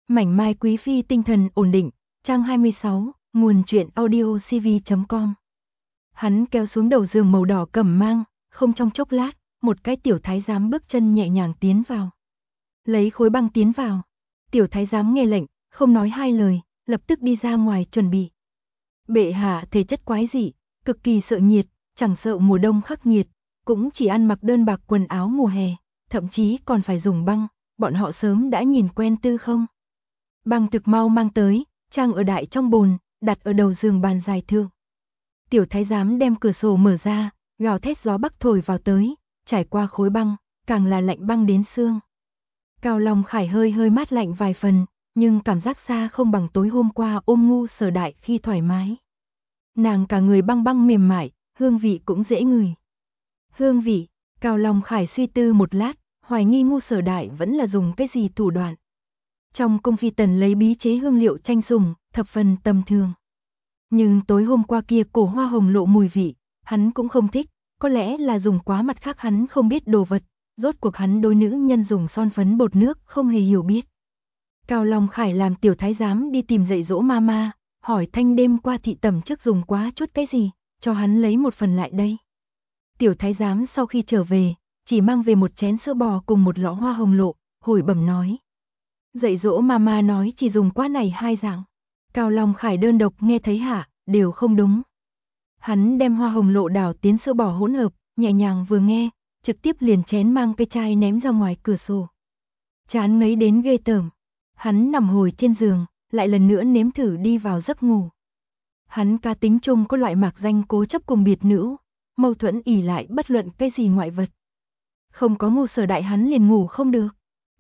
Mảnh mai quý phi tinh thần ổn định, trang 26, nguồn truyện audio cv.com. Hắn kéo xuống đầu giường màu đỏ cẩm mang, không trong chốc lát, một cái tiểu thái giám bước chân nhẹ nhàng tiến vào. Lấy khối băng tiến vào. Tiểu thái giám nghe lệnh, không nói hai lời, lập tức đi ra ngoài chuẩn bị. Bệ hạ thể chất quái dị, cực kỳ sợ nhiệt, chẳng sợ mùa đông khắc nghiệt, cũng chỉ ăn mặc đơn bạc quần áo mùa hè, thậm chí còn phải dùng băng, bọn họ sớm đã nhìn quen tư không. Băng thực mau mang tới, trang ở đại trong bồn, đặt ở đầu giường bàn dài thượng. Tiểu thái giám đem cửa sổ mở ra, gào thét gió bắc thổi vào tới, trải qua khối băng, càng là lạnh băng đến xương. Cao Long Khải hơi mát lạnh vài phần, nhưng cảm giác xa không bằng tối hôm qua ôm Ngu Sở Đại khi thoải mái. Nàng cả người băng băng mềm mại, hương vị cũng dễ ngửi. Hương vị, Cao Long Khải suy tư một lát, hoài nghi Ngu Sở Đại vẫn là dùng cái gì thủ đoạn. Trong cung phi tần lấy bí chế hương liệu chanh dùng, thập phần tầm thường. Nhưng tối hôm qua kia cổ hoa hồng lộ mùi vị, hắn cũng không thích, có lẽ là dùng quá mặt khác hắn không biết đồ vật, rốt cuộc hắn đối nữ nhân dùng son phấn bột nước không hề hiểu biết. Cao Long Khải làm tiểu thái giám đi tìm dạy dỗ mama, hỏi thanh đêm qua thị tẩm trước dùng quá chút cái gì, cho hắn lấy một phần lại đây. Tiểu thái giám sau khi trở về, chỉ mang về một chén sữa bò cùng một lọ hoa hồng lộ, hồi bẩm nói. Dạy dỗ mama nói chỉ dùng quá này hai dạng. Cao Long Khải đơn độc nghe thấy hả, đều không đúng. Hắn đem hoa hồng lộ đảo tiến sữa bò hỗn hợp, nhẹ nhàng vừa nghe, trực tiếp liền chén mang cái chai ném ra ngoài cửa sổ. Chán ngấy đến ghê tởm. Hắn nằm hồi trên giường, lại lần nữa nếm thử đi vào giấc ngủ. Hắn cá tính chung có loại mạc danh cố chấp cùng biệt nữ, mâu thuẫn ỉ lại bất luận cái gì ngoại vật. Không có Ngu Sở Đại hắn liền ngủ không được.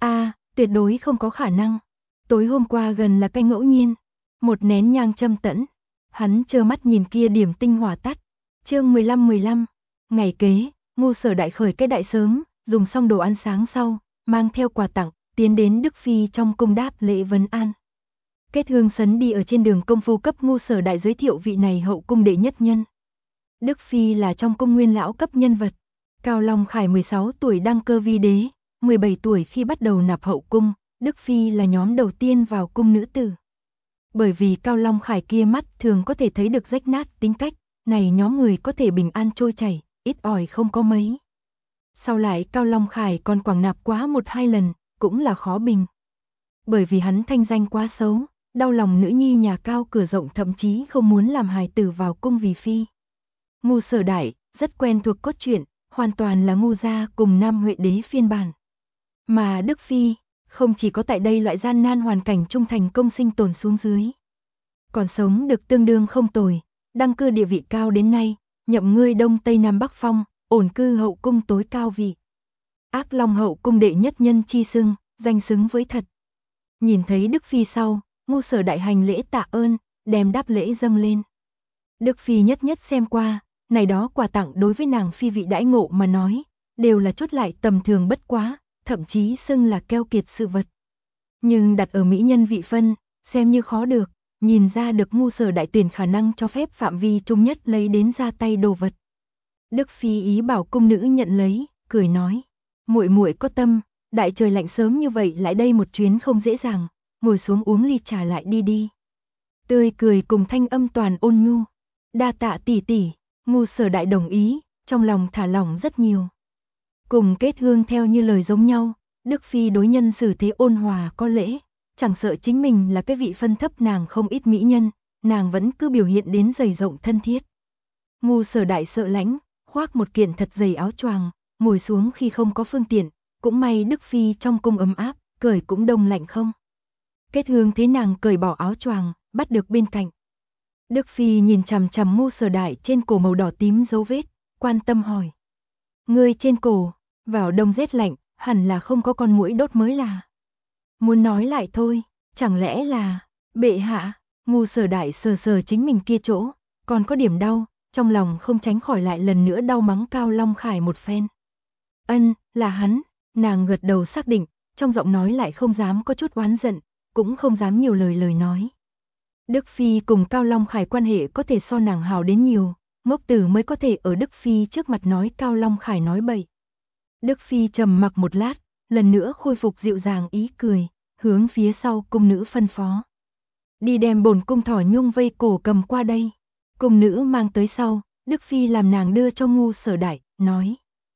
Tuyệt đối không có khả năng. Tối hôm qua gần là cái ngẫu nhiên. Một nén nhang châm tẫn. Hắn trơ mắt nhìn kia điểm tinh hỏa tắt. Chương 15. Ngày kế, Ngu Sở Đại khởi cái đại sớm, dùng xong đồ ăn sáng sau, mang theo quà tặng, tiến đến Đức Phi trong cung đáp lễ vấn an. Kết Hương Sấn đi ở trên đường công phu cấp Ngu Sở Đại giới thiệu vị này hậu cung đệ nhất nhân. Đức Phi là trong cung nguyên lão cấp nhân vật. Cao Long Khải 16 tuổi đăng cơ vi đế, 17 tuổi khi bắt đầu nạp hậu cung, Đức Phi là nhóm đầu tiên vào cung nữ tử. Bởi vì Cao Long Khải kia mắt thường có thể thấy được rách nát tính cách, này nhóm người có thể bình an trôi chảy, ít ỏi không có mấy. Sau lại Cao Long Khải còn quảng nạp quá 1-2 lần, cũng là khó bình. Bởi vì hắn thanh danh quá xấu, đau lòng nữ nhi nhà Cao cửa rộng thậm chí không muốn làm hài tử vào cung vì phi. Ngu Sở Đại, rất quen thuộc cốt truyện, hoàn toàn là Ngu gia cùng Nam Huệ đế phiên bản. Mà Đức Phi, không chỉ có tại đây loại gian nan hoàn cảnh trung thành công sinh tồn xuống dưới. Còn sống được tương đương không tồi, đăng cơ địa vị cao đến nay, nhậm ngươi Đông Tây Nam Bắc Phong, ổn cư hậu cung tối cao vị. Ác Long hậu cung đệ nhất nhân chi xưng, danh xứng với thật. Nhìn thấy Đức Phi sau, Ngu Sở Đại hành lễ tạ ơn, đem đáp lễ dâng lên. Đức Phi nhất nhất xem qua, này đó quà tặng đối với nàng phi vị đãi ngộ mà nói, đều là chốt lại tầm thường bất quá, thậm chí xưng là keo kiệt sự vật. Nhưng đặt ở mỹ nhân vị phân, xem như khó được, nhìn ra được Ngu Sở Đại tuyển khả năng cho phép phạm vi trung nhất lấy đến ra tay đồ vật. Đức Phi ý bảo cung nữ nhận lấy, cười nói, muội muội có tâm, đại trời lạnh sớm như vậy lại đây một chuyến không dễ dàng, ngồi xuống uống ly trà lại đi đi. Tươi cười cùng thanh âm toàn ôn nhu, đa tạ tỷ tỷ. Ngu Sở Đại đồng ý, trong lòng thả lỏng rất nhiều. Cùng Kết Hương theo như lời giống nhau, Đức Phi đối nhân xử thế ôn hòa có lễ, chẳng sợ chính mình là cái vị phân thấp nàng không ít mỹ nhân, nàng vẫn cứ biểu hiện đến dày rộng thân thiết. Ngu Sở Đại sợ lạnh, khoác một kiện thật dày áo choàng, ngồi xuống khi không có phương tiện, cũng may Đức Phi trong cung ấm áp, cởi cũng đông lạnh không. Kết Hương thấy nàng cởi bỏ áo choàng, bắt được bên cạnh. Đức Phi nhìn chằm chằm Ngu Sở Đại trên cổ màu đỏ tím dấu vết, quan tâm hỏi. Ngươi trên cổ, vào đông rét lạnh, hẳn là không có con muỗi đốt mới là. Muốn nói lại thôi, chẳng lẽ là, bệ hạ, Ngu Sở Đại sờ sờ chính mình kia chỗ, còn có điểm đau, trong lòng không tránh khỏi lại lần nữa đau mắng Cao Long Khải một phen. Là hắn, nàng gật đầu xác định, trong giọng nói lại không dám có chút oán giận, cũng không dám nhiều lời nói. Đức Phi cùng Cao Long Khải quan hệ có thể so nàng hào đến nhiều, ngốc tử mới có thể ở Đức Phi trước mặt nói Cao Long Khải nói bậy. Đức Phi trầm mặc một lát, lần nữa khôi phục dịu dàng ý cười, hướng phía sau cung nữ phân phó. Đi đem bổn cung thỏ nhung vây cổ cầm qua đây. Cung nữ mang tới sau, Đức Phi làm nàng đưa cho Ngu Sở Đại, nói.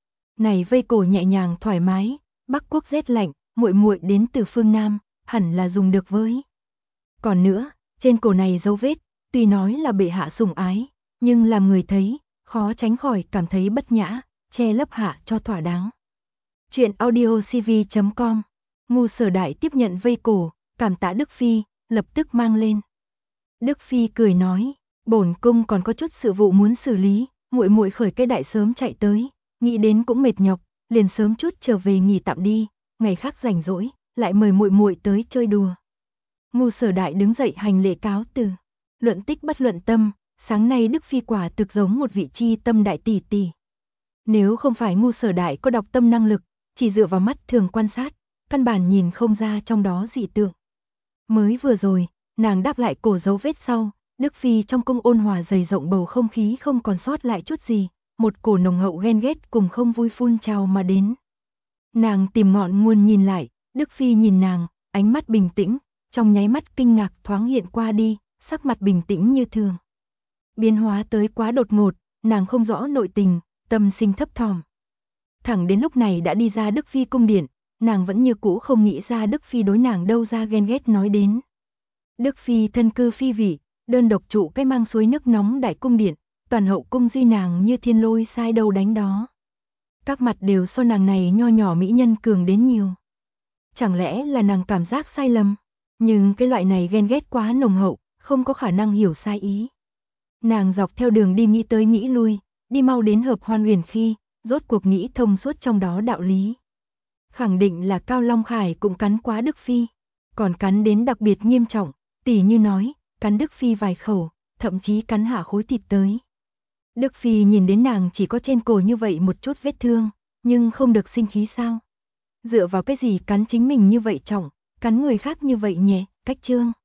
Này vây cổ nhẹ nhàng thoải mái, Bắc Quốc rét lạnh, muội muội đến từ phương Nam, hẳn là dùng được với. Còn nữa, trên cổ này dấu vết, tuy nói là bệ hạ sủng ái, nhưng làm người thấy, khó tránh khỏi cảm thấy bất nhã, che lấp hạ cho thỏa đáng. Chuyện audiocv.com. Ngu Sở Đại tiếp nhận vây cổ, cảm tạ Đức Phi, lập tức mang lên. Đức Phi cười nói, bổn cung còn có chút sự vụ muốn xử lý, muội muội khởi cái đại sớm chạy tới, nghĩ đến cũng mệt nhọc, liền sớm chút trở về nghỉ tạm đi, ngày khác rảnh rỗi, lại mời muội muội tới chơi đùa. Ngu Sở Đại đứng dậy hành lễ cáo từ. Luận tích bất luận tâm, sáng nay Đức Phi quả thực giống một vị chi tâm đại tỷ tỷ. Nếu không phải Ngu Sở Đại có đọc tâm năng lực, chỉ dựa vào mắt thường quan sát, căn bản nhìn không ra trong đó dị tượng. Mới vừa rồi, nàng đáp lại cổ dấu vết sau, Đức Phi trong cung ôn hòa dày rộng bầu không khí không còn sót lại chút gì, một cổ nồng hậu ghen ghét cùng không vui phun trào mà đến. Nàng tìm ngọn nguồn nhìn lại, Đức Phi nhìn nàng, ánh mắt bình tĩnh, trong nháy mắt kinh ngạc thoáng hiện qua đi, sắc mặt bình tĩnh như thường. Biến hóa tới quá đột ngột, nàng không rõ nội tình, tâm sinh thấp thỏm. Thẳng đến lúc này đã đi ra Đức Phi cung điện, nàng vẫn như cũ không nghĩ ra Đức Phi đối nàng đâu ra ghen ghét nói đến. Đức Phi thân cư phi vị, đơn độc trụ cái mang suối nước nóng đại cung điện, toàn hậu cung duy nàng như thiên lôi sai đâu đánh đó. Các mặt đều so nàng này nho nhỏ mỹ nhân cường đến nhiều. Chẳng lẽ là nàng cảm giác sai lầm? Nhưng cái loại này ghen ghét quá nồng hậu, không có khả năng hiểu sai ý. Nàng dọc theo đường đi nghĩ tới nghĩ lui, đi mau đến Hợp Hoan Huyền khi, rốt cuộc nghĩ thông suốt trong đó đạo lý. Khẳng định là Cao Long Khải cũng cắn quá Đức Phi, còn cắn đến đặc biệt nghiêm trọng, tỉ như nói, cắn Đức Phi vài khẩu, thậm chí cắn hạ khối thịt tới. Đức Phi nhìn đến nàng chỉ có trên cổ như vậy một chút vết thương, nhưng không được sinh khí sao? Dựa vào cái gì cắn chính mình như vậy trọng, cắn người khác như vậy nhẹ, cách trương.